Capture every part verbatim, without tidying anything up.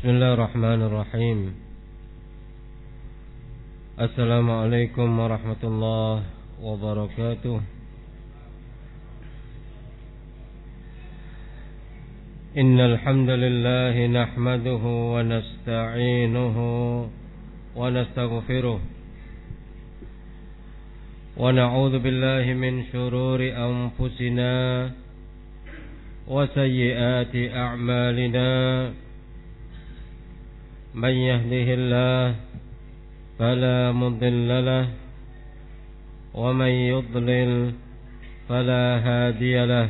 Bismillahirrahmanirrahim. Assalamualaikum warahmatullahi wabarakatuh. Innal hamdalillah nahmaduhu wa nasta'inuhu wa nastaghfiruh wa na'udzu billahi min shururi anfusina wa sayyiati a'malina. Man yahdihillahu fala mudilla lahu wa man yudlil fala hadiya lahu.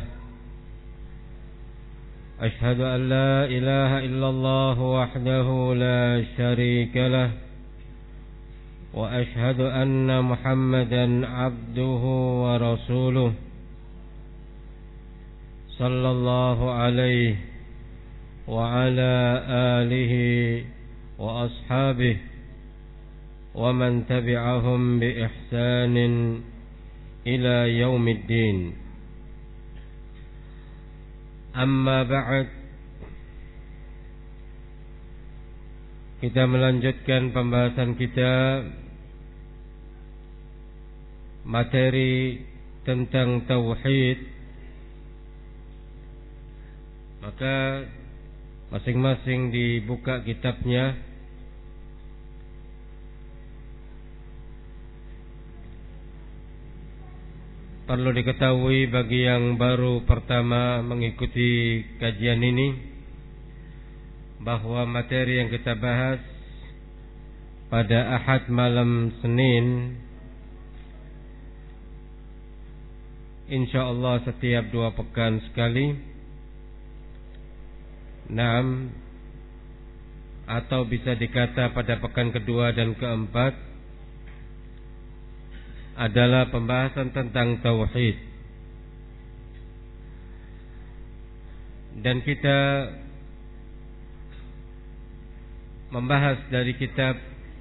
Ashhadu an la ilaha illallah wahdahu la sharika lahu wa ashhadu anna Muhammadan abduhu wa rasuluh sallallahu alaihi wa ala alihi wa ashabihi wa man tabi'ahum bi ihsanin ila yaumiddin. Amma ba'd. Kita melanjutkan pembahasan kita materi tentang tauhid. Maka masing-masing dibuka kitabnya. Perlu diketahui bagi yang baru pertama mengikuti kajian ini bahwa materi yang kita bahas pada Ahad malam Senin insyaallah setiap dua pekan sekali. Naam, atau bisa dikata pada pekan kedua dan keempat adalah pembahasan tentang tauhid. Dan kita membahas dari kitab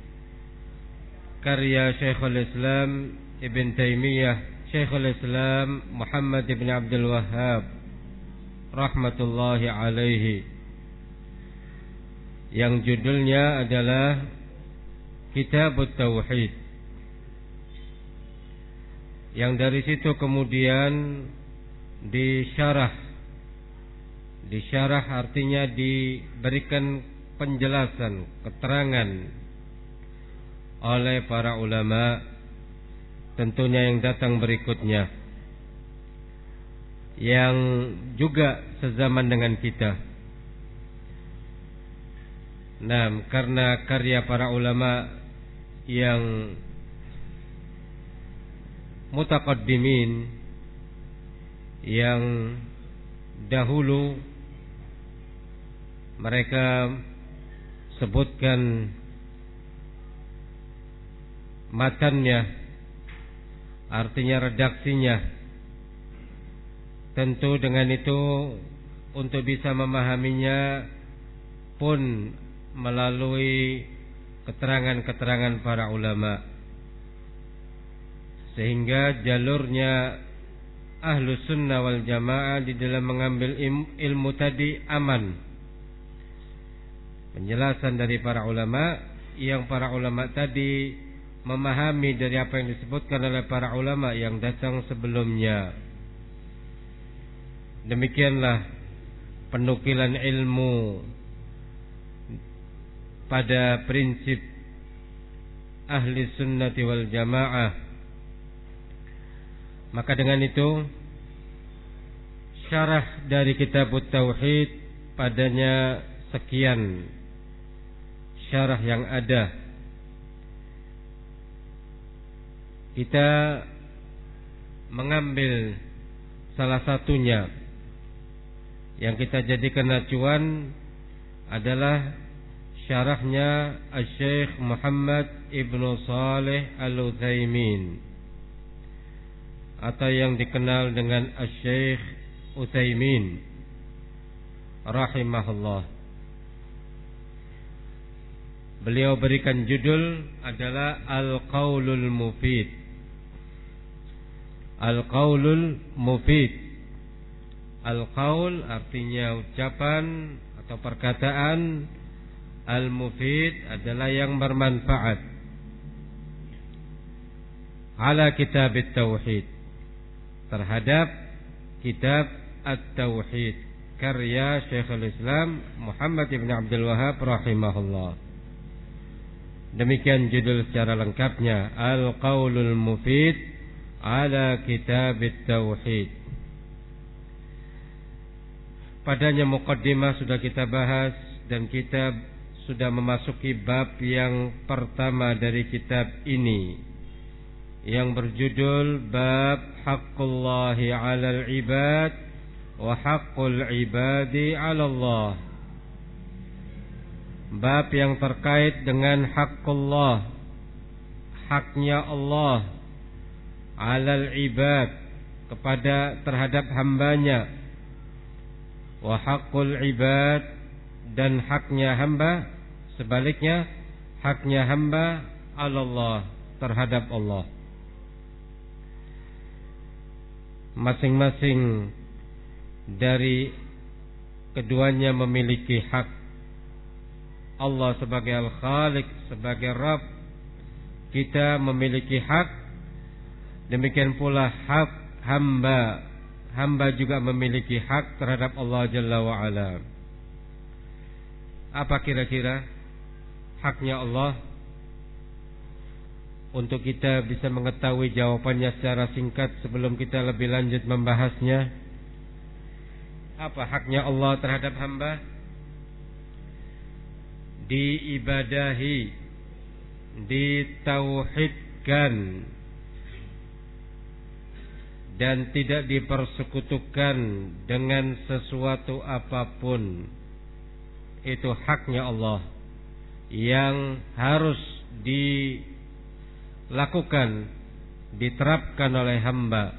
karya Syekhul Islam Ibn Taimiyah, Syekhul Islam Muhammad Ibn Abdul Wahhab rahmatullahi alaihi, yang judulnya adalah Kitabut Tauhid. Yang dari situ kemudian disyarah. Disyarah artinya diberikan penjelasan, keterangan oleh para ulama, tentunya yang datang berikutnya, yang juga sezaman dengan kita. Nah, karena karya para ulama yang mutaqaddimin, yang dahulu mereka sebutkan matannya, artinya redaksinya. Tentu dengan itu untuk bisa memahaminya pun melalui keterangan-keterangan para ulama, sehingga jalurnya Ahlus Sunnah wal Jamaah di dalam mengambil ilmu tadi aman. Penjelasan dari para ulama, yang para ulama tadi memahami dari apa yang disebutkan oleh para ulama yang datang sebelumnya. Demikianlah penukilan ilmu pada prinsip Ahli Sunnati wal Jamaah. Maka dengan itu syarah dari Kitabut Tauhid padanya sekian syarah yang ada. Kita mengambil salah satunya yang kita jadikan acuan adalah syarahnya Asy-Syaikh Muhammad Ibnu Shalih Al-Utsaimin, atau yang dikenal dengan Asy-Syaikh Utsaimin rahimahullah. Beliau berikan judul adalah Al-Qaulul Mufid. Al-Qaulul Mufid. Al-Qaul artinya ucapan atau perkataan al-mufid adalah yang bermanfaat. Ala kitab at-tauhid, terhadap kitab at-tauhid karya Syekhul Islam Muhammad ibn Abdul Wahhab rahimahullah. Demikian judul secara lengkapnya, Al-Qaulul Mufid ala kitab at-tauhid. Padanya muqaddimah sudah kita bahas dan kita sudah memasuki bab yang pertama dari kitab ini yang berjudul Bab Haqqullahi 'alal 'ibad wa haqqul 'ibadi 'ala Allah. Bab yang terkait dengan haqqullah, haknya Allah, 'alal 'ibad, kepada terhadap hambanya, wa haqqul 'ibad, dan haknya hamba, sebaliknya haknya hamba 'ala Allah, terhadap Allah. Masing-masing dari keduanya memiliki hak. Allah sebagai Al-Khaliq, sebagai Rabb, kita memiliki hak. Demikian pula hak hamba, hamba juga memiliki hak terhadap Allah Jalla wa'ala. Apa kira-kira haknya Allah? Untuk kita bisa mengetahui jawabannya secara singkat sebelum kita lebih lanjut membahasnya. Apa haknya Allah terhadap hamba? Diibadahi, ditauhidkan, dan tidak dipersekutukan dengan sesuatu apapun. Itu haknya Allah yang harus di lakukan, diterapkan oleh hamba.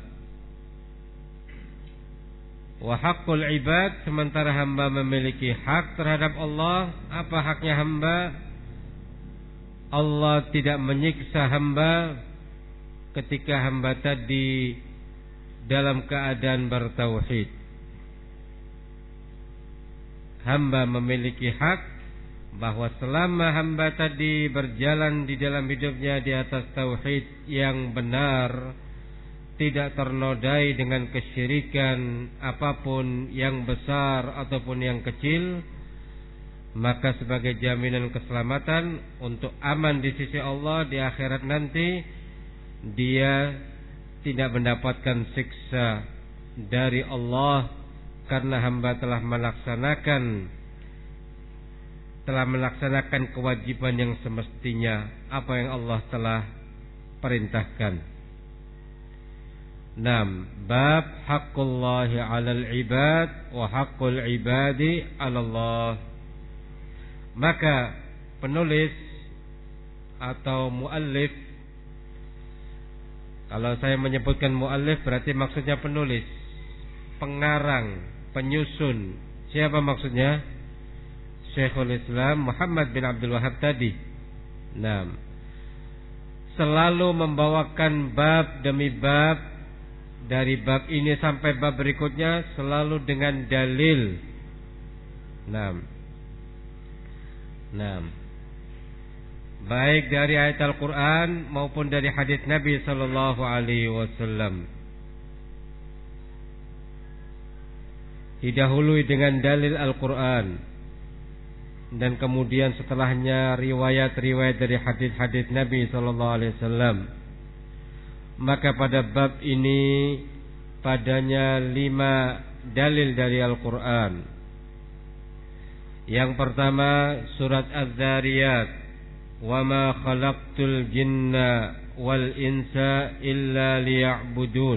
Wa haqqul ibad, sementara hamba memiliki hak terhadap Allah. Apa haknya hamba? Allah tidak menyiksa hamba ketika hamba tadi dalam keadaan bertauhid. Hamba memiliki hak bahwa selama hamba tadi berjalan di dalam hidupnya di atas tauhid yang benar, tidak ternodai dengan kesyirikan apapun yang besar ataupun yang kecil, maka sebagai jaminan keselamatan untuk aman di sisi Allah di akhirat nanti, dia tidak mendapatkan siksa dari Allah karena hamba telah melaksanakan telah melaksanakan kewajiban yang semestinya, apa yang Allah telah perintahkan. Nam, bab haqqullahi 'alal 'ibad wa haqqul 'ibadi 'ala Allah. Maka penulis atau muallif, kalau saya menyebutkan muallif berarti maksudnya penulis, pengarang, penyusun. Siapa maksudnya? Syekhul Islam Muhammad bin Abdul Wahhab tadi. Nah, selalu membawakan bab demi bab, dari bab ini sampai bab berikutnya selalu dengan dalil. Nah, nah, baik dari ayat Al-Quran maupun dari hadis Nabi Sallallahu Alaihi Wasallam. Didahului dengan dalil Al-Quran, dan kemudian setelahnya riwayat-riwayat dari hadis-hadis Nabi sallallahu alaihi wasallam. Maka pada bab ini padanya lima dalil dari Al-Quran. Yang pertama surat Az-Zariyat, wa ma khalaqtul jinna wal insa illa liya'budun.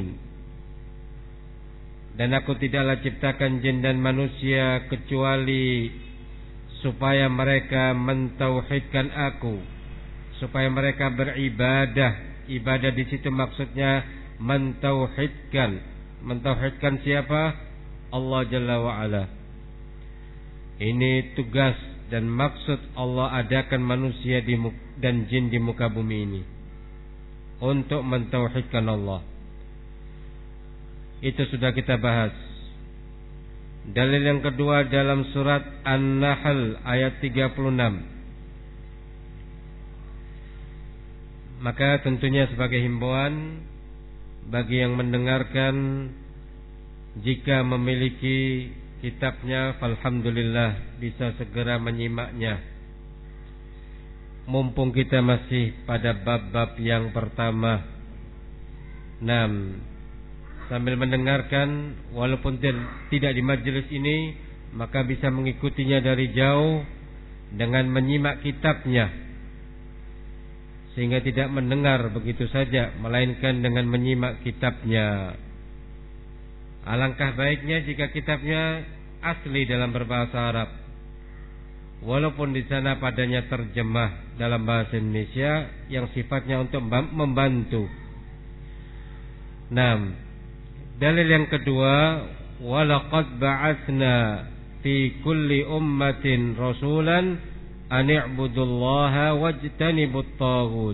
Dan aku tidaklah ciptakan jin dan manusia kecuali supaya mereka mentauhidkan aku, supaya mereka beribadah. Ibadah di situ maksudnya mentauhidkan. Mentauhidkan siapa? Allah Jalla wa'ala. Ini tugas dan maksud Allah adakan manusia di muka, dan jin di muka bumi ini, untuk mentauhidkan Allah. Itu sudah kita bahas. Dalil yang kedua dalam surat An-Nahl ayat tiga puluh enam. Maka tentunya sebagai himbauan bagi yang mendengarkan, jika memiliki kitabnya, alhamdulillah bisa segera menyimaknya. Mumpung kita masih pada bab-bab yang pertama. Nam, sambil mendengarkan, walaupun tidak di majelis ini, maka bisa mengikutinya dari jauh dengan menyimak kitabnya, sehingga tidak mendengar begitu saja, melainkan dengan menyimak kitabnya. Alangkah baiknya jika kitabnya asli dalam berbahasa Arab, walaupun di sana padanya terjemah dalam bahasa Indonesia yang sifatnya untuk membantu. Nah, dalil yang kedua, walaqad ba'atsna fi kulli ummatin rasulan an i'budullaha wajtanibut taghut.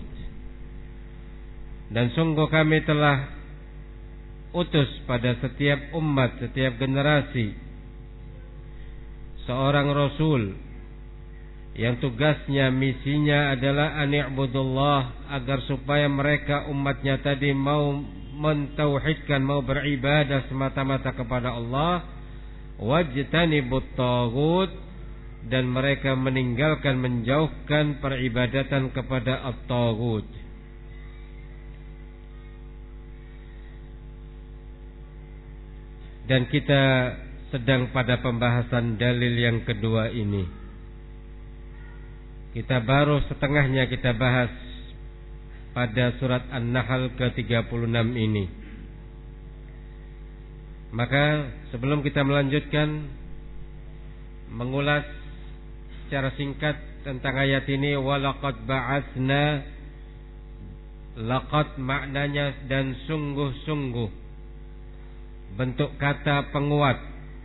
Dan sungguh kami telah utus pada setiap umat, setiap generasi seorang rasul yang tugasnya, misinya adalah an i'budullah, agar supaya mereka umatnya tadi mau mentauhidkan, mau beribadah semata-mata kepada Allah, wajtanibut taghut, dan mereka meninggalkan, menjauhkan peribadatan kepada at-taghut. Dan kita sedang pada pembahasan dalil yang kedua ini. Kita baru setengahnya kita bahas pada surat An-Nahl ke tiga puluh enam ini. Maka sebelum kita melanjutkan mengulas secara singkat tentang ayat ini, walaqad ba'atsna, laqad maknanya dan sungguh-sungguh, bentuk kata penguat.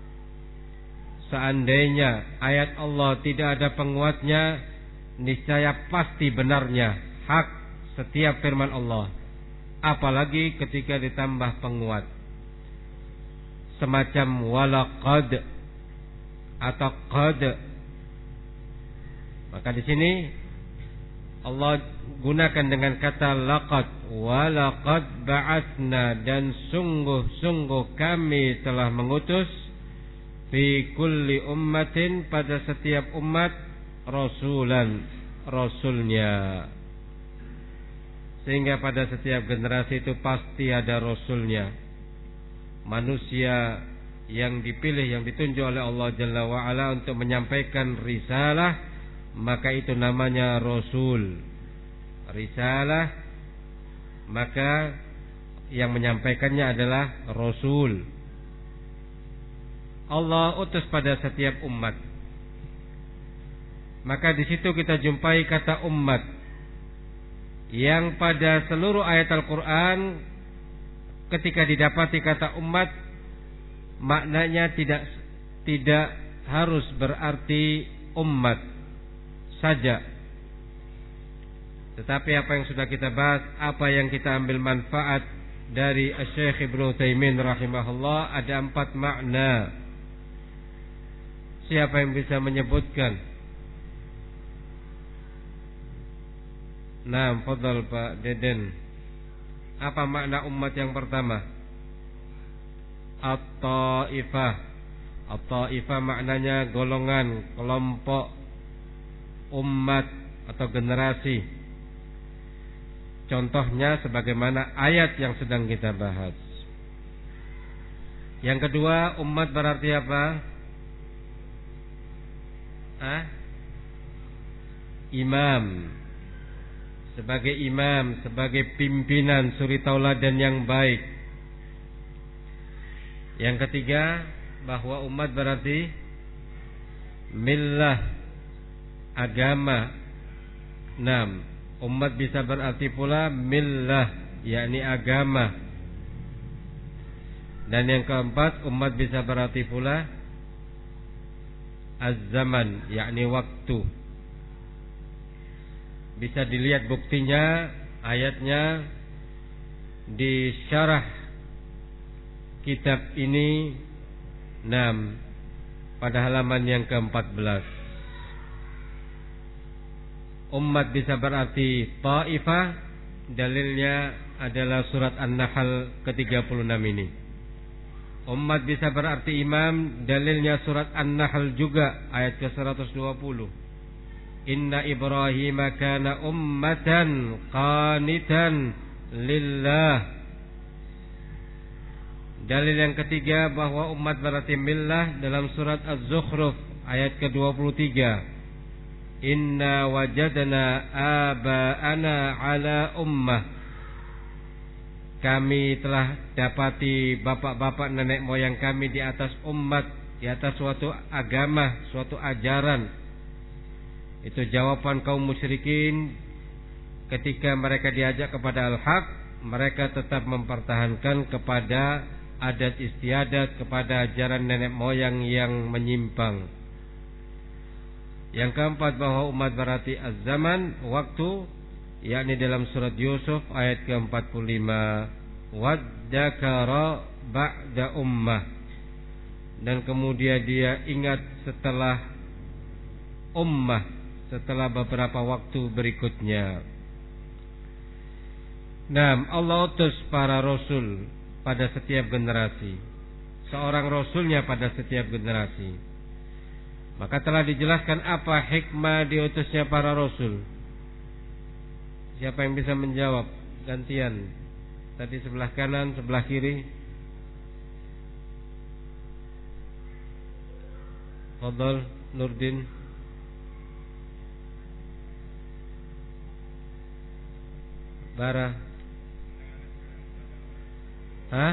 Seandainya ayat Allah tidak ada penguatnya, niscaya pasti benarnya hak setiap firman Allah, apalagi ketika ditambah penguat semacam walaqad atau qad. Maka di sini Allah gunakan dengan kata laqad, walaqad ba'atsna, dan sungguh-sungguh kami telah mengutus fi kulli ummatin, pada setiap umat, rasulan, rasulnya. Sehingga pada setiap generasi itu pasti ada rasulnya, manusia yang dipilih, yang ditunjuk oleh Allah Jalla wa'ala untuk menyampaikan risalah, maka itu namanya rasul. Risalah, maka yang menyampaikannya adalah rasul. Allah utus pada setiap umat. Maka di situ kita jumpai kata umat, yang pada seluruh ayat Al-Quran ketika didapati kata umat, maknanya tidak tidak harus berarti umat saja, tetapi apa yang sudah kita bahas, apa yang kita ambil manfaat dari Syekh Ibnu Utsaimin rahimahullah, ada empat makna. Siapa yang bisa menyebutkan? Nah, fadhal Pak Deden. Apa makna umat yang pertama? At-Taifah. At-Taifah maknanya golongan, kelompok, umat atau generasi. Contohnya sebagaimana ayat yang sedang kita bahas. Yang kedua, umat berarti apa? Ah? Imam. Sebagai imam, sebagai pimpinan, suri tauladan yang baik. Yang ketiga, bahwa umat berarti millah, agama. Enam, umat bisa berarti pula millah, yakni agama. Dan yang keempat, umat bisa berarti pula az-zaman, yakni waktu. Bisa dilihat buktinya, ayatnya di syarah kitab ini. Enam, pada halaman yang keempat belas. Ummat bisa berarti ta'ifah, dalilnya adalah surat An-Nahl ke tiga puluh enam ini. Ummat bisa berarti imam, dalilnya surat An-Nahl juga ayat ke seratus dua puluh. Inna Ibrahim kana ummatan qanitan lillah. Dalil yang ketiga bahwa umat berarti millah dalam surat Az-Zukhruf ayat ke dua puluh tiga. Inna wajadna aba'ana ala ummah. Kami telah dapati bapak-bapak nenek moyang kami di atas umat, di atas suatu agama, suatu ajaran. Itu jawaban kaum musyrikin ketika mereka diajak kepada al-haq, mereka tetap mempertahankan kepada adat istiadat, kepada ajaran nenek moyang yang menyimpang. Yang keempat bahwa umat berarti az-zaman, waktu, yakni dalam surat Yusuf ayat ke empat puluh lima, waddakara ba'da ummah, dan kemudian dia ingat setelah ummah, setelah beberapa waktu berikutnya. Nah, Allah utus para rasul pada setiap generasi, seorang rasulnya pada setiap generasi. Maka telah dijelaskan apa hikmah diutusnya para rasul. Siapa yang bisa menjawab? Gantian. Tadi sebelah kanan, sebelah kiri. Fadhal Nurdin. Bara. Hah?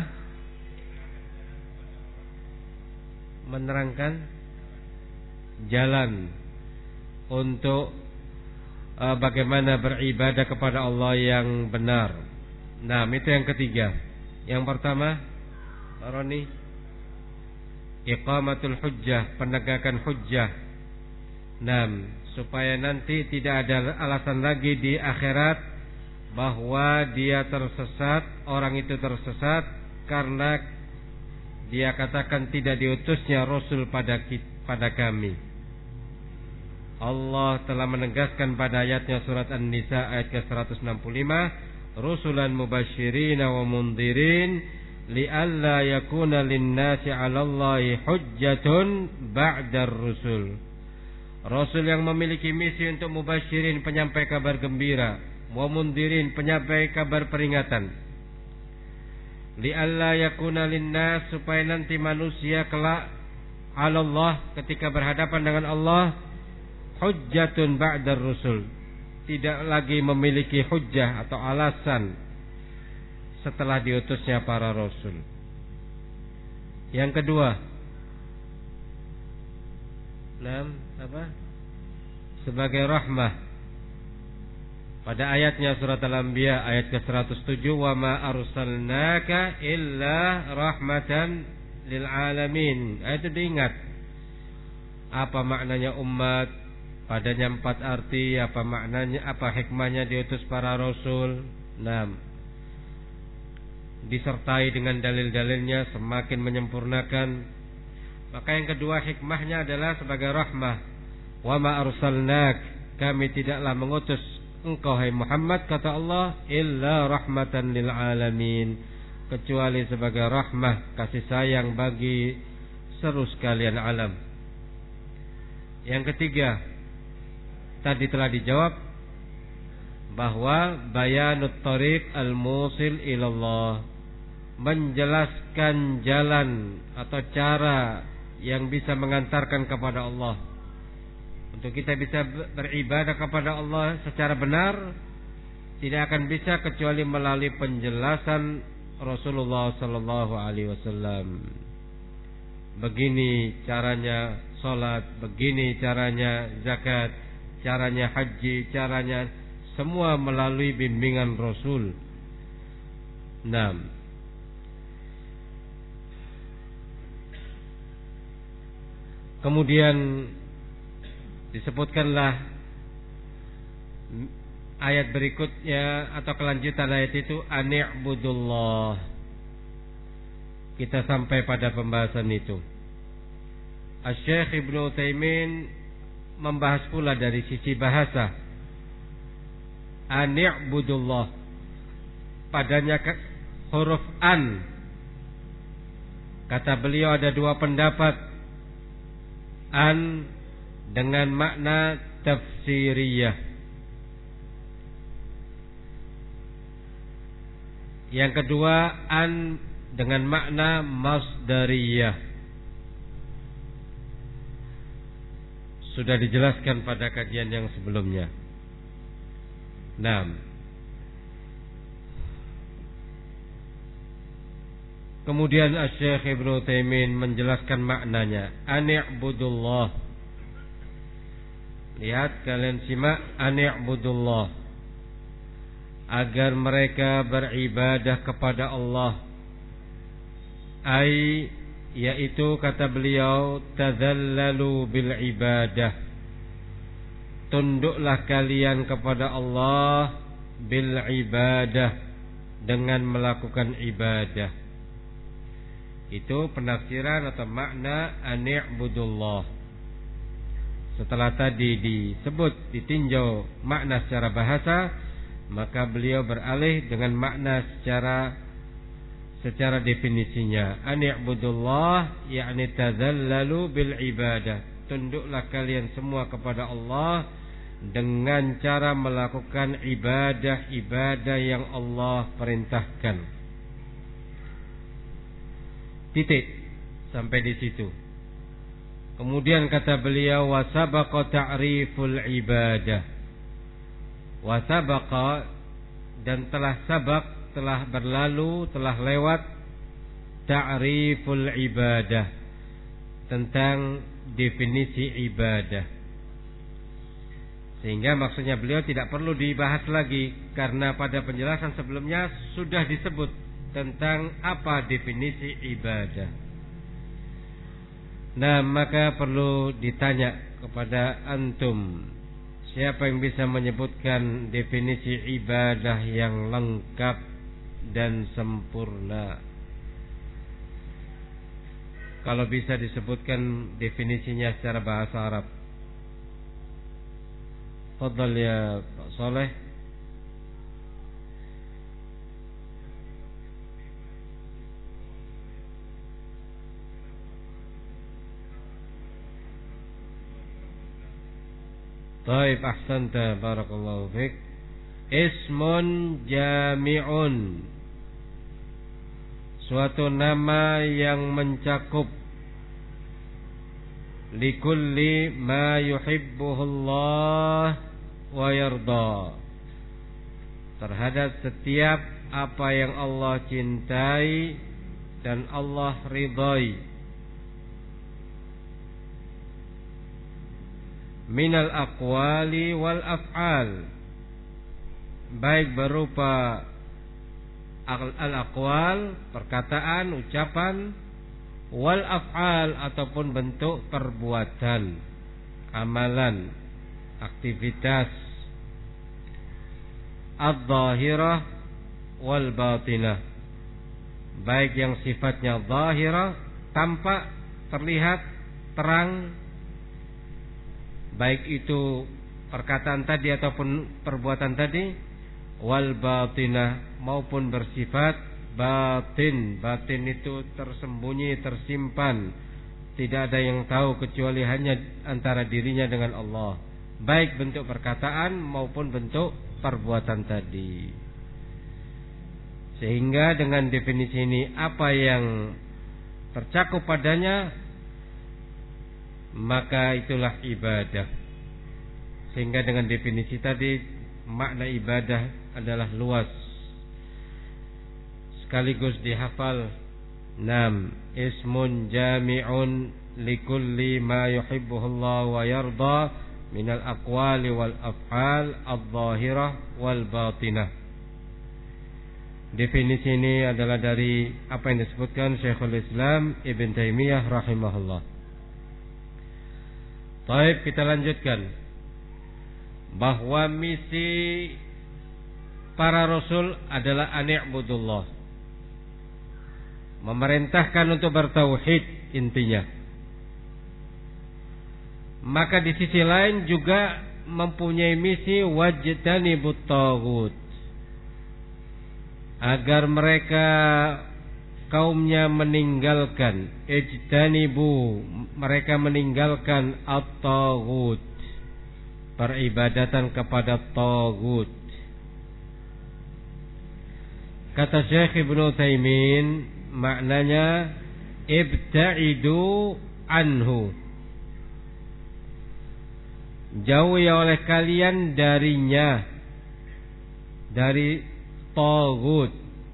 Menerangkan jalan untuk uh, bagaimana beribadah kepada Allah yang benar. Nah, itu yang ketiga. Yang pertama, Roni, iqamatul hujjah, penegakan hujjah. Nah, supaya nanti tidak ada alasan lagi di akhirat bahwa dia tersesat, orang itu tersesat karena dia katakan tidak diutusnya Rasul pada pada kami. Allah telah menegaskan pada ayatnya surat An-Nisa ayat ke seratus enam puluh lima, rusulan mubasysyirin wa mundhirin li'alla yakuna lin-nasi 'alallahi hujjatun ba'dar rusul. Rasul yang memiliki misi untuk mubasysyirin, penyampai kabar gembira, wa mundhirin, penyampai kabar peringatan. Li'alla yakuna lin-nas, supaya nanti manusia kelak 'alallah, ketika berhadapan dengan Allah, hujjatun ba'dar rusul, tidak lagi memiliki hujjah atau alasan setelah diutusnya para rasul. Yang kedua, enam apa? Sebagai rahmah. Pada ayatnya surat Al-Anbiya ayat ke seratus tujuh, wa ma arsalnaka illa rahmatan lil alamin. Ayat itu diingat. Apa maknanya umat? Padanya empat arti. Apa maknanya, apa hikmahnya diutus para rasul? Enam. Disertai dengan dalil-dalilnya, semakin menyempurnakan. Maka yang kedua hikmahnya adalah sebagai rahmah. Wa ma arsalnak, kami tidaklah mengutus engkau hai Muhammad, kata Allah, illa rahmatan lil alamin, kecuali sebagai rahmah, kasih sayang bagi seluruh sekalian alam. Yang ketiga, tadi telah dijawab bahwa bayanut thariq al-musil ilallah, menjelaskan jalan atau cara yang bisa mengantarkan kepada Allah. Untuk kita bisa beribadah kepada Allah secara benar, tidak akan bisa kecuali melalui penjelasan Rasulullah sallallahu alaihi wasallam. Begini caranya salat, begini caranya zakat, caranya haji, caranya, semua melalui bimbingan Rasul. enam. Kemudian disebutkanlah ayat berikutnya atau kelanjutan ayat itu, ani'budullah. Kita sampai pada pembahasan itu. Asy-Syaikh Ibnu Utsaimin membahas pula dari sisi bahasa. Ani'budullah, padanya huruf an. Kata beliau ada dua pendapat. An dengan makna tafsiriyah. Yang kedua, an dengan makna masdariyah. Sudah dijelaskan pada kajian yang sebelumnya. Naam. Kemudian Asy-Syaikh Ibnu Utsaimin menjelaskan maknanya. Ani'budullah. Lihat, kalian simak. Ani'budullah, agar mereka beribadah kepada Allah. Ai, yaitu kata beliau, tadzallalu bil ibadah, tunduklah kalian kepada Allah bil ibadah, dengan melakukan ibadah. Itu penafsiran atau makna ani'budullah. Setelah tadi disebut, ditinjau makna secara bahasa, maka beliau beralih dengan makna secara secara definisinya. Ani'budullah yakni tadzallalu bil ibadah, tunduklah kalian semua kepada Allah dengan cara melakukan ibadah-ibadah yang Allah perintahkan. Titik sampai di situ. Kemudian kata beliau, wa sabaqa ta'riful ibadah. Wa sabaqa, dan telah sabak, telah berlalu, telah lewat, ta'riful ibadah, tentang definisi ibadah. Sehingga maksudnya beliau tidak perlu dibahas lagi, karena pada penjelasan sebelumnya sudah disebut tentang apa definisi ibadah. Nah, maka perlu ditanya kepada antum, siapa yang bisa menyebutkan definisi ibadah yang lengkap dan sempurna? Kalau bisa disebutkan definisinya secara bahasa Arab. Fadhal ya Pak Saleh. Baik, ahsanta, barakallahu fiik. Ismun jami'un, suatu nama yang mencakup likulli ma yuhibbuhullah wa yarda, terhadap setiap apa yang Allah cintai dan Allah ridhai. Minal aqwali wal af'al, baik berupa al-aqwal, perkataan, ucapan, wal af'al, ataupun bentuk perbuatan, amalan, aktivitas, ad-dhahirah wal batinah, baik yang sifatnya zahirah, tampak, terlihat, terang, baik itu perkataan tadi ataupun perbuatan tadi, wal batinah, maupun bersifat batin. Batin itu tersembunyi, tersimpan, tidak ada yang tahu kecuali hanya antara dirinya dengan Allah, baik bentuk perkataan maupun bentuk perbuatan tadi. Sehingga dengan definisi ini, apa yang tercakup padanya, maka itulah ibadah. Sehingga dengan definisi tadi, makna ibadah adalah luas, sekaligus dihafal. Nam, ismun jami'un likulli ma yuhibbuhullah wa yarda minal aqwali wal af'al adh-dhahirah wal batinah. Definisi ini adalah dari apa yang disebutkan Syekhul Islam Ibn Taimiyah rahimahullah. Baik, kita lanjutkan. Bahwa misi para rasul adalah ani'budullah, memerintahkan untuk bertauhid intinya. maka di sisi lain juga mempunyai misi wajtanibut taghut, agar mereka kaumnya meninggalkan ijtanibu, mereka meninggalkan at-taghut, peribadatan kepada taghut. Kata Syekh Ibnu Utsaimin, maknanya ibta'idu anhu, jauhi oleh kalian darinya, dari taghut,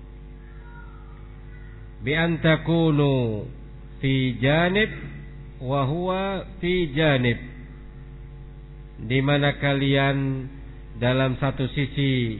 bi an takunu fi janib wa huwa fi janib, di mana kalian dalam satu sisi,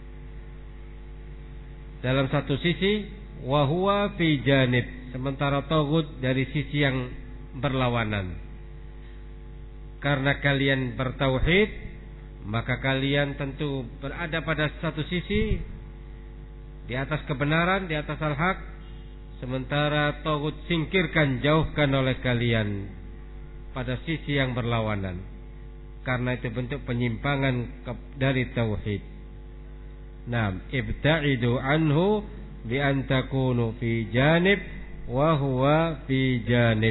dalam satu sisi wa huwa fi janib, sementara taghut dari sisi yang berlawanan. Karena kalian bertauhid, maka kalian tentu berada pada satu sisi, di atas kebenaran, di atas al-haq, sementara taghut singkirkan, jauhkan oleh kalian pada sisi yang berlawanan. Karena itu bentuk penyimpangan dari tauhid. Naam, ibta'idu anhu bi an takunu fi janib wa huwa fi janib.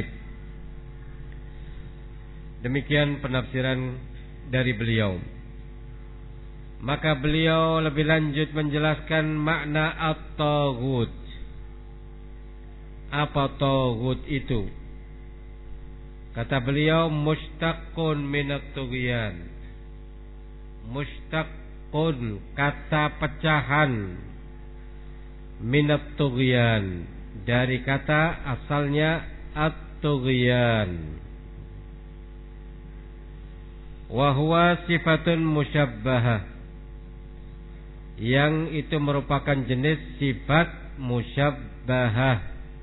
Demikian penafsiran dari beliau. Maka beliau lebih lanjut menjelaskan makna at-taghut. Apa taghut itu? Kata beliau, mustaqqun minat tughyan. Mustaqqun, kata pecahan, minat tughyan, dari kata asalnya at-tughyan. Wa huwa sifatun musyabbahah, yang itu merupakan jenis sifat musyabbahah.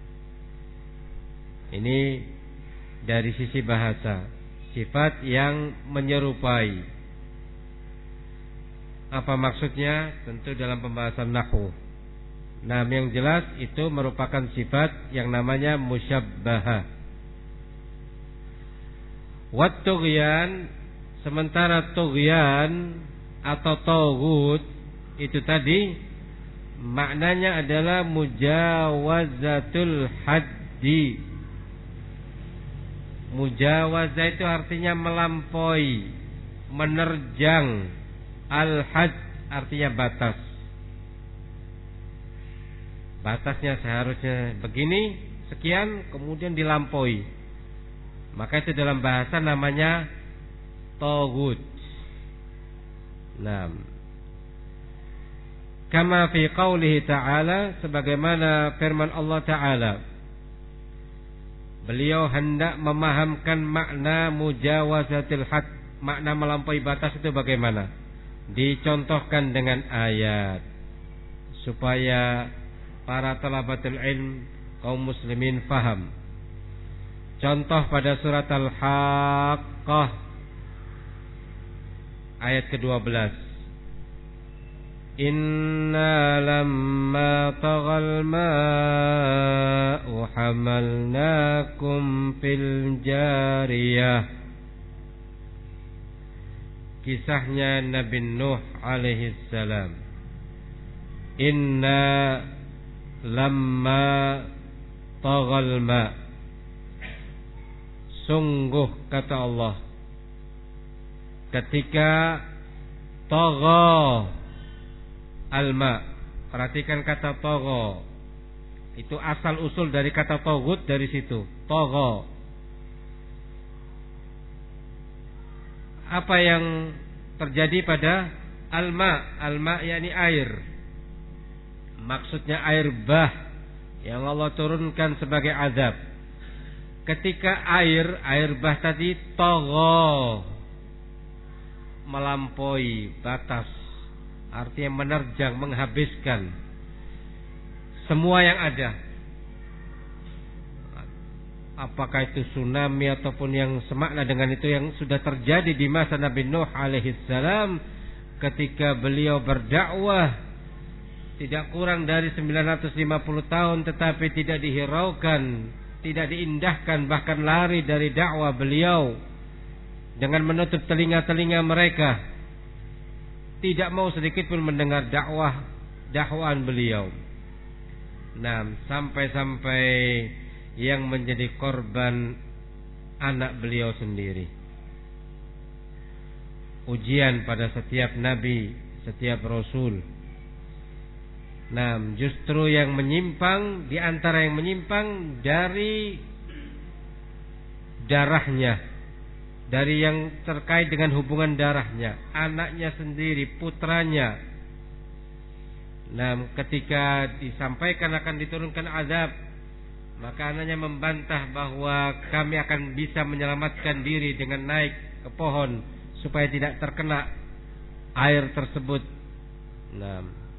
Ini dari sisi bahasa, sifat yang menyerupai. Apa maksudnya? Tentu dalam pembahasan nahwu. Nah, yang jelas itu merupakan sifat yang namanya musyabbahah. Wat tughyan, sementara tughyan atau taghut itu tadi maknanya adalah mujawazatul haddi. Mujawazah itu artinya melampaui, menerjang. Al-had artinya batas. Batasnya seharusnya begini, sekian, kemudian dilampaui. Maka itu dalam bahasa namanya taghut. Nah, kama fi qaulihi ta'ala, sebagaimana firman Allah Ta'ala. Beliau hendak memahamkan makna mujawazatil had, makna melampaui batas itu bagaimana? Dicontohkan dengan ayat supaya para talabatul ilm, kaum muslimin faham. Contoh pada surat Al-Haqqah ayat kedua belas. Inna lamma taghal ma'u hamalnakum fil jariyah. Kisahnya Nabi Nuh alaihi salam. Inna lamma taghal ma', sungguh kata Allah, ketika tagha al-ma'. Perhatikan kata tagha. Itu asal usul dari kata taghut, dari situ. Tagha. Apa yang terjadi pada al-ma'? Al-ma' yakni air. Maksudnya air bah yang Allah turunkan sebagai azab. Ketika air, air bah tadi tagha, melampaui batas, artinya menerjang, menghabiskan semua yang ada. Apakah itu tsunami ataupun yang semakna dengan itu yang sudah terjadi di masa Nabi Nuh alaihi salam ketika beliau berdakwah, tidak kurang dari sembilan ratus lima puluh tahun, tetapi tidak dihiraukan, tidak diindahkan, bahkan lari dari dakwah beliau. dengan menutup telinga-telinga mereka, tidak mau sedikit pun mendengar dakwah dakwaan beliau. Nah, sampai-sampai yang menjadi korban anak beliau sendiri. Ujian pada setiap nabi, setiap rasul. Nah, justru yang menyimpang, di antara yang menyimpang dari darahnya, dari yang terkait dengan hubungan darahnya, anaknya sendiri, putranya. Nah, ketika disampaikan akan diturunkan azab, maka anaknya membantah bahwa kami akan bisa menyelamatkan diri dengan naik ke pohon supaya tidak terkena air tersebut. Nah,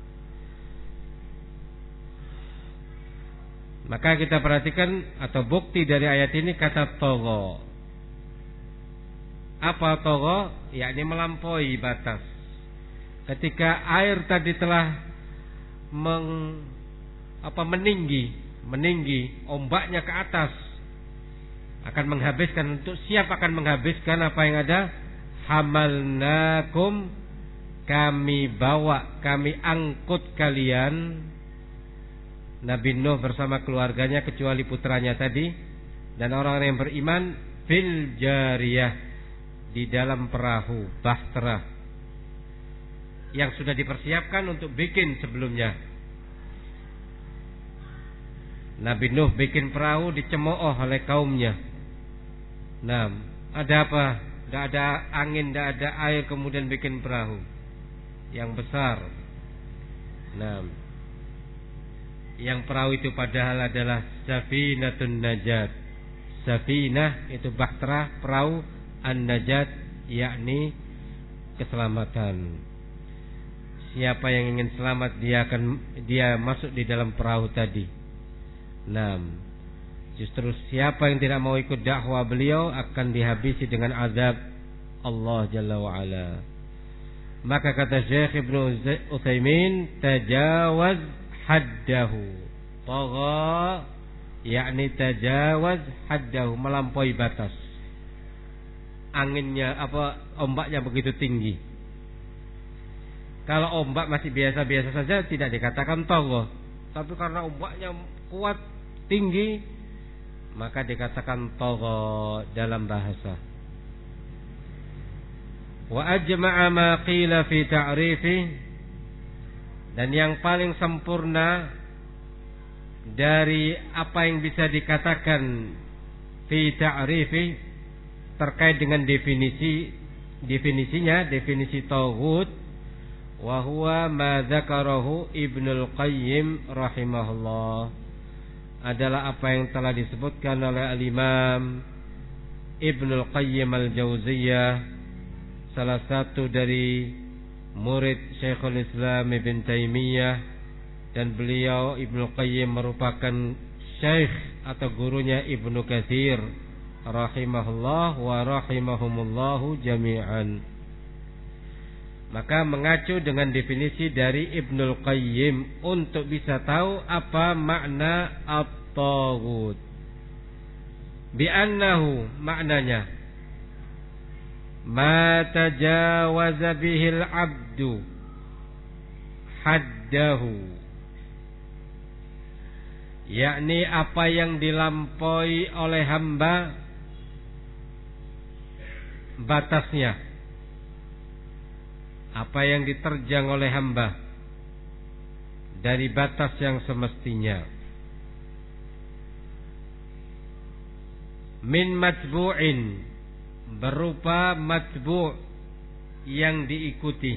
maka kita perhatikan atau bukti dari ayat ini kata togho. Apa togho? Yakni melampaui batas. Ketika air tadi telah meng, apa, meninggi, meninggi, ombaknya ke atas, akan menghabiskan, untuk siap akan menghabiskan apa yang ada. Hamalnakum, kami bawa, kami angkut kalian, Nabi Nuh bersama keluarganya kecuali putranya tadi dan orang-orang yang beriman, fil jariyah, di dalam perahu bahtera yang sudah dipersiapkan untuk bikin sebelumnya. Nabi Nuh bikin perahu, dicemooh oleh kaumnya. Nah, ada apa? Tidak ada angin, tidak ada air, kemudian bikin perahu yang besar. Nah, yang perahu itu padahal adalah safinatun najat. Safinah itu bahtera, perahu, an-najat yakni keselamatan. Siapa yang ingin selamat, dia akan dia masuk di dalam perahu tadi. Nah, justru siapa yang tidak mau ikut dakwah beliau akan dihabisi dengan azab Allah Jalla wa Ala. Maka kata Syekh Ibnu Utsaimin, tajawaz haddahu. Tagha yakni tajawaz haddahu, melampaui batas. Anginnya apa, ombaknya begitu tinggi. Kalau ombak masih biasa-biasa saja tidak dikatakan tagha. Tapi karena ombaknya kuat, tinggi, maka dikatakan tagha dalam bahasa. Wa ajma'a ma qila fi ta'rifi, dan yang paling sempurna dari apa yang bisa dikatakan fi ta'rifi terkait dengan definisi definisinya, definisi taghut, wa huwa ma dzakarahu Ibnul Qayyim rahimahullah, adalah apa yang telah disebutkan oleh al-Imam Ibnul Qayyim al-Jauziyah, salah satu dari murid Syekhul Islam Ibn Taimiyah, dan beliau Ibnul Qayyim merupakan syekh atau gurunya Ibnu Katsir rahimahullah wa rahimahumullahu jami'an. Maka mengacu dengan definisi dari Ibnul Qayyim untuk bisa tahu apa makna at-taghut. Bi'annahu, maknanya ma tajawaza bihil abdu haddahu, yakni apa yang dilampaui oleh hamba batasnya, apa yang diterjang oleh hamba dari batas yang semestinya. Min matbu'in, berupa matbu' yang diikuti,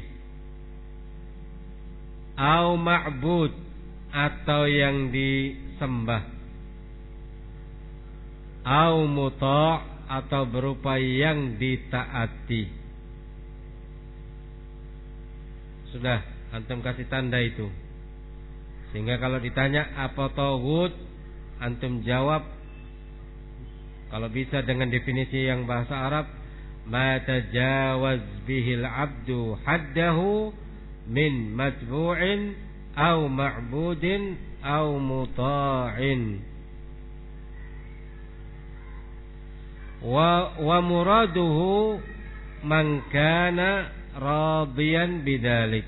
au ma'bud, atau yang disembah, au muta', atau berupa yang ditaati. Sudah antum kasih tanda itu, sehingga kalau ditanya apa taghut, antum jawab kalau bisa dengan definisi yang bahasa Arab, ma tajawaz bihil abdu haddahu min matbu'in au ma'budin au muta'in. wa wa muraduhu man kana radiyan bidzalik.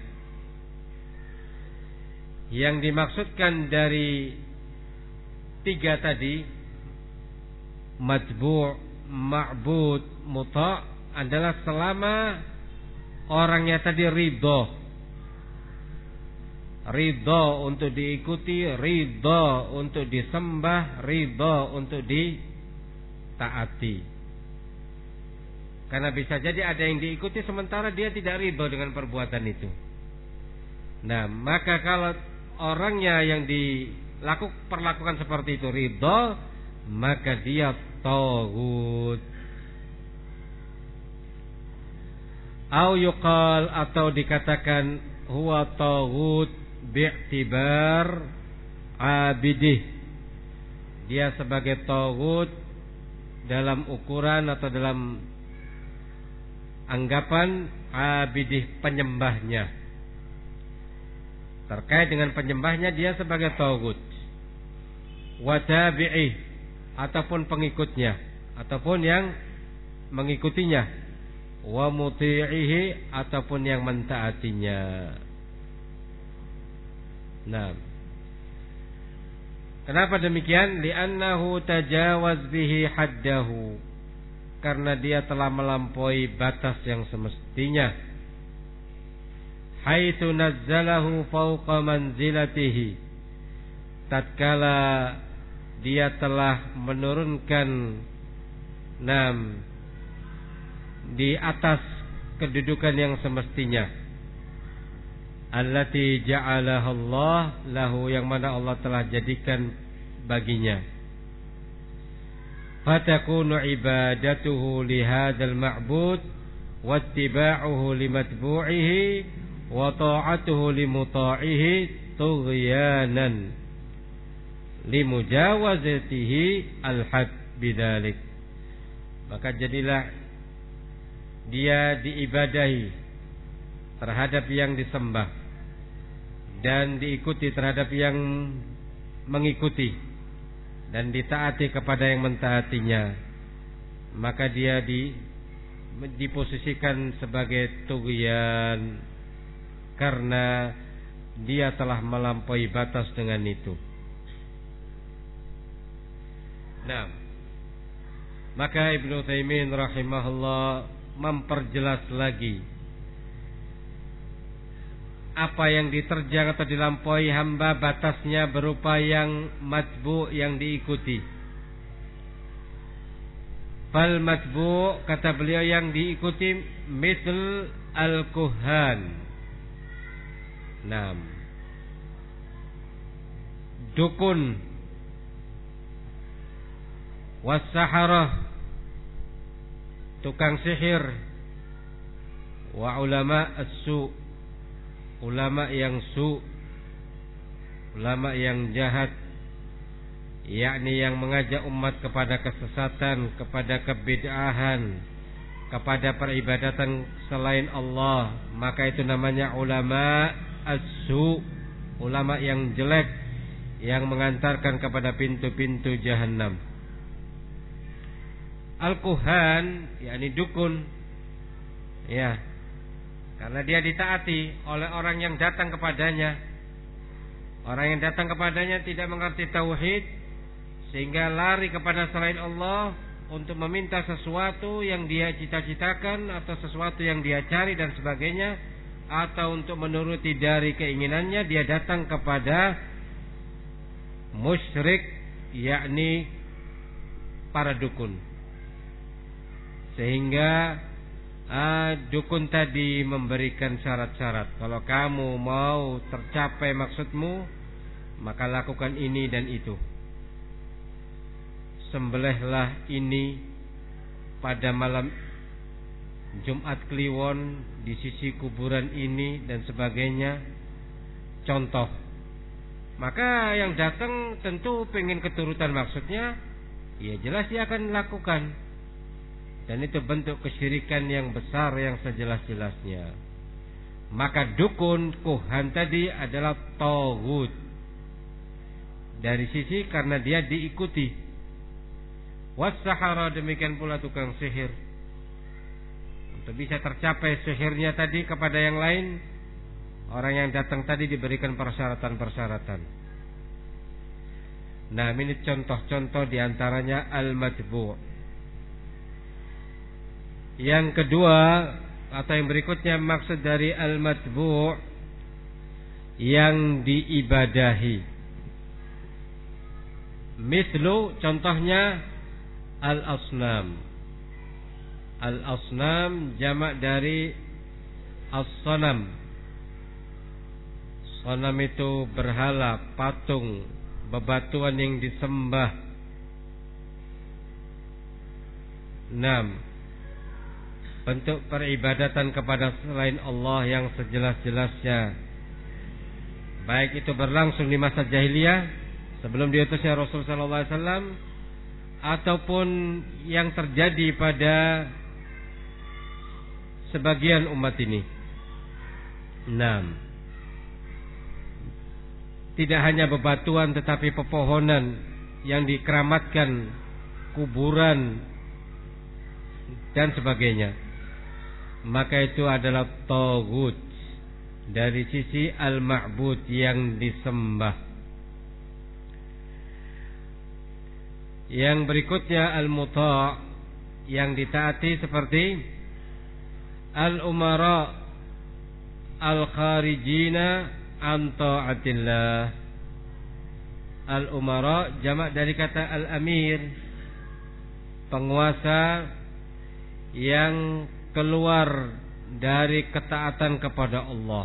Yang dimaksudkan dari tiga tadi, matbu', ma'bud, muta', adalah selama orangnya tadi ridho, ridho untuk diikuti, ridho untuk disembah, ridho untuk ditaati. Karena bisa jadi ada yang diikuti sementara dia tidak ridho dengan perbuatan itu. Nah, maka kalau orangnya yang dilakukan perlakukan seperti itu ridho, maka dia taghut. Au yuqal, atau dikatakan huwa taghut bi'tibar abidih. Dia sebagai taghut dalam ukuran atau dalam anggapan abidih, penyembahnya. Terkait dengan penyembahnya dia sebagai taghut. Wa tabi'ih, ataupun pengikutnya, ataupun yang mengikutinya. Wa muti'ihi, ataupun yang mentaatinya. Nah, kenapa demikian? Li'annahu tajawaz bihi haddahu, karena dia telah melampaui batas yang semestinya. Haitsu nazzalahu fawqa manzilatihi, tatkala dia telah menurunkan nam di atas kedudukan yang semestinya. Allati ja'alaha Allah lahu, yang mana Allah telah jadikan baginya. Fatakunu ibadatuhu lihadzal ma'bud wattiba'uhu limatbu'ihi wa ta'atuhu limuta'ihi tughyanan limujawazatihi al-had bidzalik. Maka jadilah dia diibadahi terhadap yang disembah dan diikuti terhadap yang mengikuti dan ditaati kepada yang mentaatinya, maka dia di, diposisikan sebagai tughyan karena dia telah melampaui batas dengan itu. Nah, maka Ibnu Utsaimin rahimahullah memperjelas lagi apa yang diterjang atau dilampaui hamba, batasnya berupa yang matbu', yang diikuti. Fal matbu', kata beliau, yang diikuti misl al-kuhan. Nah, dukun, was-saharah, tukang sihir, wa ulama as-su, ulama yang su, ulama yang jahat, yakni yang mengajak umat kepada kesesatan, kepada kebid'ahan, kepada peribadatan selain Allah, maka itu namanya ulama as-su, ulama yang jelek, yang mengantarkan kepada pintu-pintu jahannam. Al-kuhan, yakni dukun, ya, karena dia ditaati oleh orang yang datang kepadanya. Orang yang datang kepadanya tidak mengerti tauhid, sehingga lari kepada selain Allah untuk meminta sesuatu yang dia cita-citakan, atau sesuatu yang dia cari dan sebagainya, atau untuk menuruti dari keinginannya. Dia datang kepada musyrik, yakni para dukun. Sehingga uh, dukun tadi memberikan syarat-syarat. Kalau kamu mau tercapai maksudmu, maka lakukan ini dan itu. Sembelihlah ini pada malam Jumat Kliwon di sisi kuburan ini dan sebagainya. Contoh. Maka yang datang tentu pengen keturutan maksudnya, ya jelas dia akan lakukan. Dan itu bentuk kesyirikan yang besar yang sejelas-jelasnya. Maka dukun, kuhan tadi adalah taghut. Dari sisi karena dia diikuti. Was-sahara, demikian pula tukang sihir. Untuk bisa tercapai sihirnya tadi kepada yang lain, orang yang datang tadi diberikan persyaratan-persyaratan. Nah, ini contoh-contoh diantaranya al-matbu'. Yang kedua atau yang berikutnya maksud dari al-matbu' yang diibadahi. Mislu, contohnya al-asnam. Al-asnam jamak dari as-sanam. Sanam itu berhala, patung, bebatuan yang disembah. Enam, bentuk peribadatan kepada selain Allah yang sejelas-jelasnya, baik itu berlangsung di masa jahiliyah sebelum diutusnya Rasul sallallahu alaihi wasallam, ataupun yang terjadi pada sebagian umat ini. Enam, tidak hanya bebatuan tetapi pepohonan yang dikeramatkan, kuburan dan sebagainya. Maka itu adalah taghut dari sisi al-ma'bud yang disembah. Yang berikutnya al-muta' yang ditaati seperti al-umara al-kharijina an ta'atillah. Al-umara jamak dari kata al-amir, penguasa yang keluar dari ketaatan kepada Allah.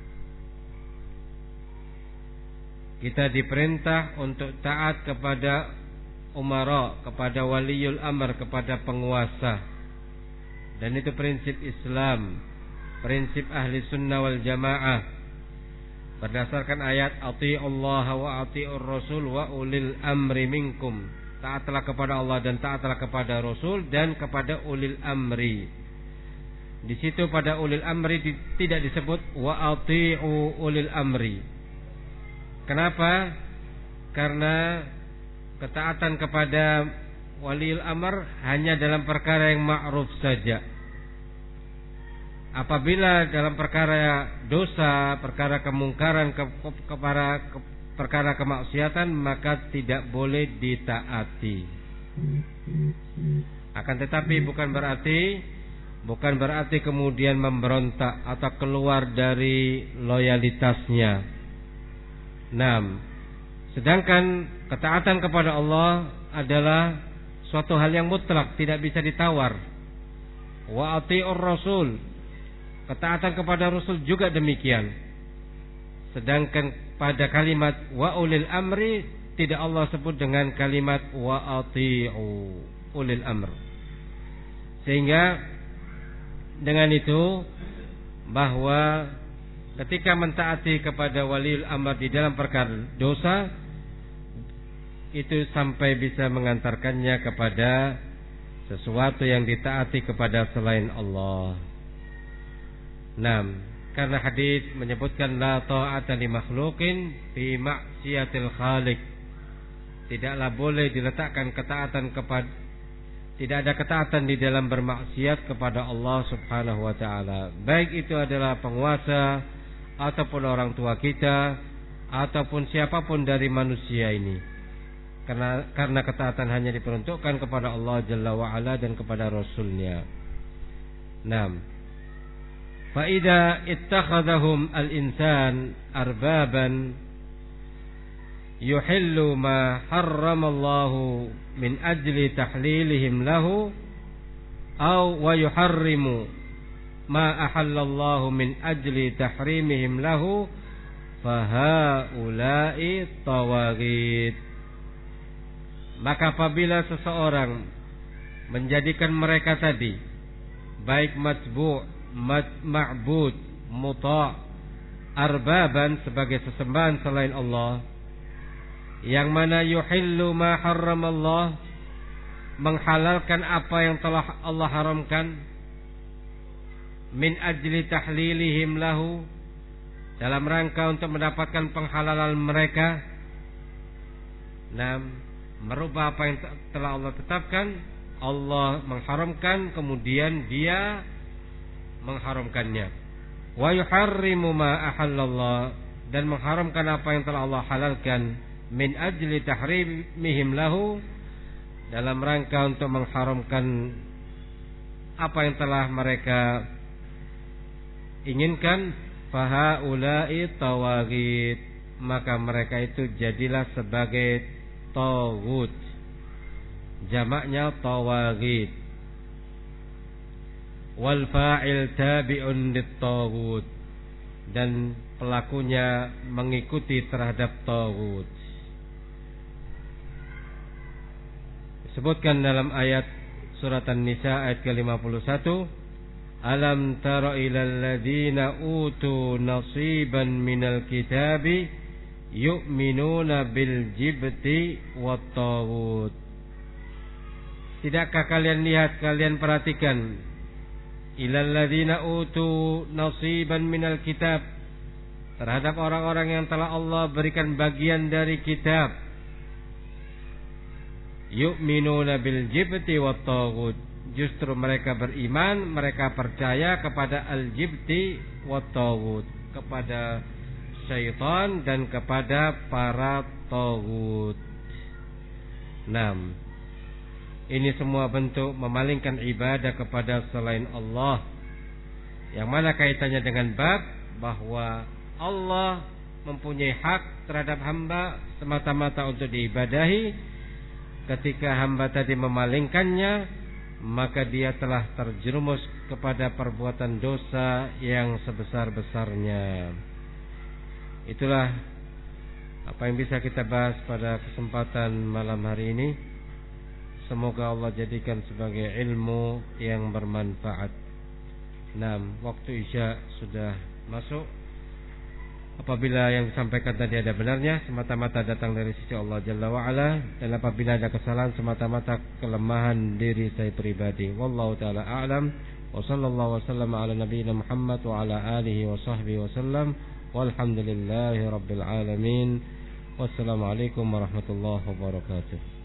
Kita diperintah untuk taat kepada umara, kepada waliul amr, kepada penguasa. Dan itu prinsip Islam, prinsip ahli sunnah wal jamaah, berdasarkan ayat ati'ullaha wa ati'ur rasul wa ulil amri minkum. Taatlah kepada Allah dan taatlah kepada Rasul dan kepada ulil amri. Di situ pada ulil amri di, tidak disebut wa ati'u ulil amri. Kenapa? Karena ketaatan kepada waliul amr hanya dalam perkara yang ma'ruf saja. Apabila dalam perkara dosa, perkara kemungkaran, ke, ke, kepada ke, perkara kemaksiatan, maka tidak boleh ditaati. Akan tetapi bukan berarti bukan berarti kemudian memberontak atau keluar dari loyalitasnya. Enam, sedangkan ketaatan kepada Allah adalah suatu hal yang mutlak, tidak bisa ditawar. Wa ati'ur rasul, ketaatan kepada Rasul juga demikian. Sedangkan pada kalimat wa ulil amri tidak Allah sebut dengan kalimat wa ati'u ulil amr. Sehingga dengan itu bahwa ketika mentaati kepada waliul amr di dalam perkara dosa, itu sampai bisa mengantarkannya kepada sesuatu yang ditaati kepada selain Allah. Enam, karena hadis menyebutkan la ta'ata li makhluqin fi ma'siyatil khaliq. Tidaklah boleh diletakkan ketaatan kepada tidak ada ketaatan di dalam bermaksiat kepada Allah Subhanahu wa taala. Baik itu adalah penguasa ataupun orang tua kita ataupun siapapun dari manusia ini. Karena karena ketaatan hanya diperuntukkan kepada Allah Jalla wa Ala dan kepada Rasulnya. Enam, فَإِذَا اتَّخَذَهُمْ الْإِنسَانُ أَرْبَابًا يُحِلُّ مَا حَرَّمَ اللَّهُ مِنْ أَجْلِ تَحْلِيلِهِمْ لَهُ أَوْ وَيُحَرِّمُ مَا أَحَلَّ اللَّهُ مِنْ أَجْلِ تَحْرِيمِهِمْ لَهُ فَهَؤُلَاءِ طَوَاغِيت. Maka apabila seseorang menjadikan mereka tadi baik matbu', ma'bud, muta', arbaban sebagai sesembahan selain Allah, yang mana yuhillu ma harramallah, menghalalkan apa yang telah Allah haramkan, min ajli tahlilihim lahu, dalam rangka untuk mendapatkan penghalalan mereka. Nam, merubah apa yang telah Allah tetapkan. Allah mengharamkan, kemudian dia mengharamkannya. Wa yuharrimu ma ahallallah, dan mengharamkan apa yang telah Allah halalkan, min ajli tahrimihim lahu, dalam rangka untuk mengharamkan apa yang telah mereka inginkan. Fahaulai tawaghit, maka mereka itu jadilah sebagai taghut, jamaknya tawaghit. Wal fa'il tabi'un lit-taghut, dan pelakunya mengikuti terhadap taghut. Disebutkan dalam ayat surat An-Nisa ayat ke lima puluh satu, alam tara ilal ladzina utu nasiban minal kitabi yu'minuna bil jibti wat taghut. Tidakkah kalian lihat, kalian perhatikan, ilal ladzina utu nasiban minal kitab, terhadap orang-orang yang telah Allah berikan bagian dari kitab, yu'minuna bil jibti wat taghut, justru mereka beriman, mereka percaya kepada al-jibti wat taghut, kepada syaitan dan kepada para taghut. enam. Ini semua bentuk memalingkan ibadah kepada selain Allah, yang mana kaitannya dengan bab bahwa Allah mempunyai hak terhadap hamba semata-mata untuk diibadahi. Ketika hamba tadi memalingkannya, maka dia telah terjerumus kepada perbuatan dosa yang sebesar-besarnya. Itulah apa yang bisa kita bahas pada kesempatan malam hari ini. Semoga Allah jadikan sebagai ilmu yang bermanfaat. Nah, waktu Isya sudah masuk. Apabila yang disampaikan tadi ada benarnya, semata-mata datang dari sisi Allah Jalla wa'ala, dan apabila ada kesalahan, semata-mata kelemahan diri saya pribadi. Wallahu ta'ala a'lam. Wa sallallahu wasallam ala nabiyyina Muhammad wa ala alihi wa sahbihi wasallam. Walhamdulillahi rabbil alamin. Wassalamualaikum warahmatullahi wabarakatuh.